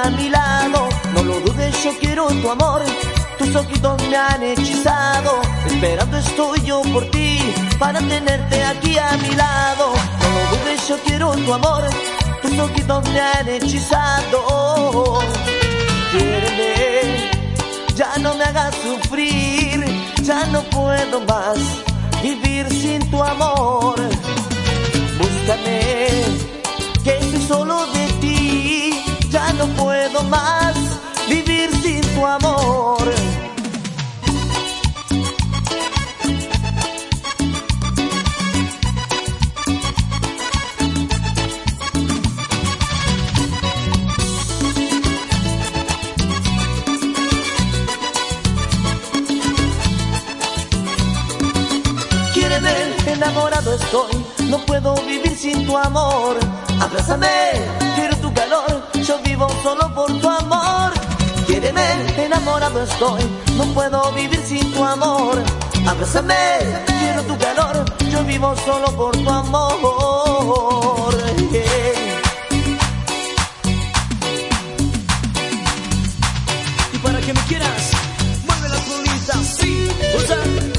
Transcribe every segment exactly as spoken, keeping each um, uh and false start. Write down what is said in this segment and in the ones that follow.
a mi lado. No lo dudes, yo quiero tu amor. Tus ojitos me han hechizado. Esperando estoy yo por ti, para tenerte aquí a mi lado. No lo dudes, yo quiero tu amor. Tus ojitos me han hechizado. Quiéreme, ya no me hagas sufrir. Ya no puedo más vivir sin tu amor. Búscame, que soy solo de ti. Ya no puedo más vivir sin tu amor. Quiéreme, enamorado estoy. No puedo vivir sin tu amor. Abrázame, quiero tu calor. Yo vivo solo por tu amor. Quiéreme, enamorado estoy. No puedo vivir sin tu amor. Abrázame, quiero tu calor. Yo vivo solo por tu amor. Yeah. Y para que me quieras, mueve las bolitas, sí, o sea.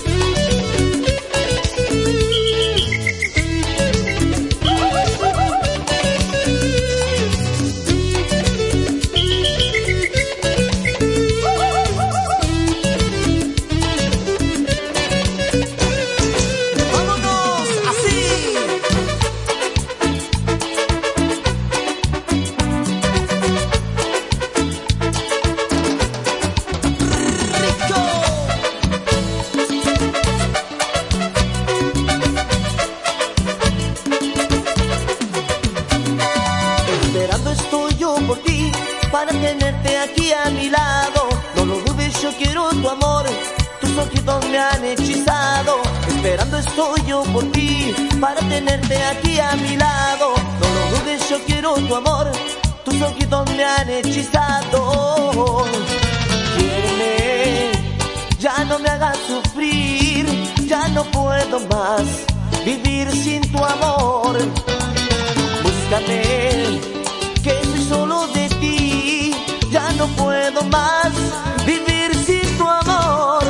Esperando estoy yo por ti, para tenerte aquí a mi lado. No lo dudes, yo quiero tu amor. Tus ojitos me han hechizado. Esperando estoy yo por ti, para tenerte aquí a mi lado. No lo dudes, yo quiero tu amor. Tus ojitos me han hechizado. Quiéreme, ya no me hagas sufrir. Ya no puedo más vivir sin tu amor. Búscame, que soy solo de ti. Ya no puedo más vivir sin tu amor.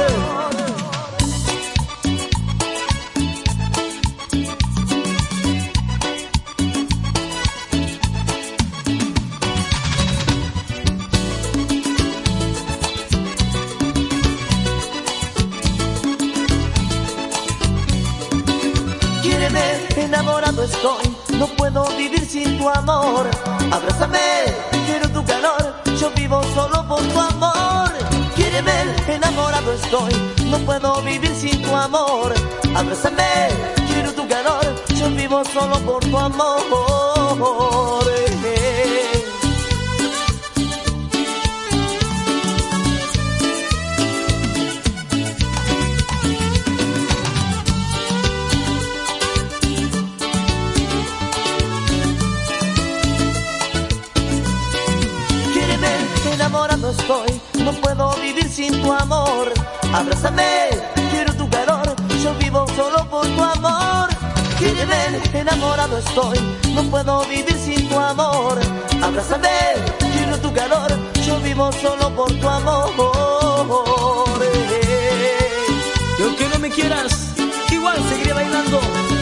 Quiéreme, enamorado estoy. No puedo vivir sin tu amor. Abrázame, quiero tu calor. Yo vivo solo por tu amor. Quiéreme, enamorado estoy. No puedo vivir sin tu amor. Abrázame, quiero tu calor. Yo vivo solo por tu amor. Enamorado estoy, no puedo vivir sin tu amor. Abrázame, quiero tu calor. Yo vivo solo por tu amor. Quiéreme, enamorado estoy. No puedo vivir sin tu amor. Abrázame, quiero tu calor. Yo vivo solo por tu amor. Y aunque no me quieras, igual seguiré bailando.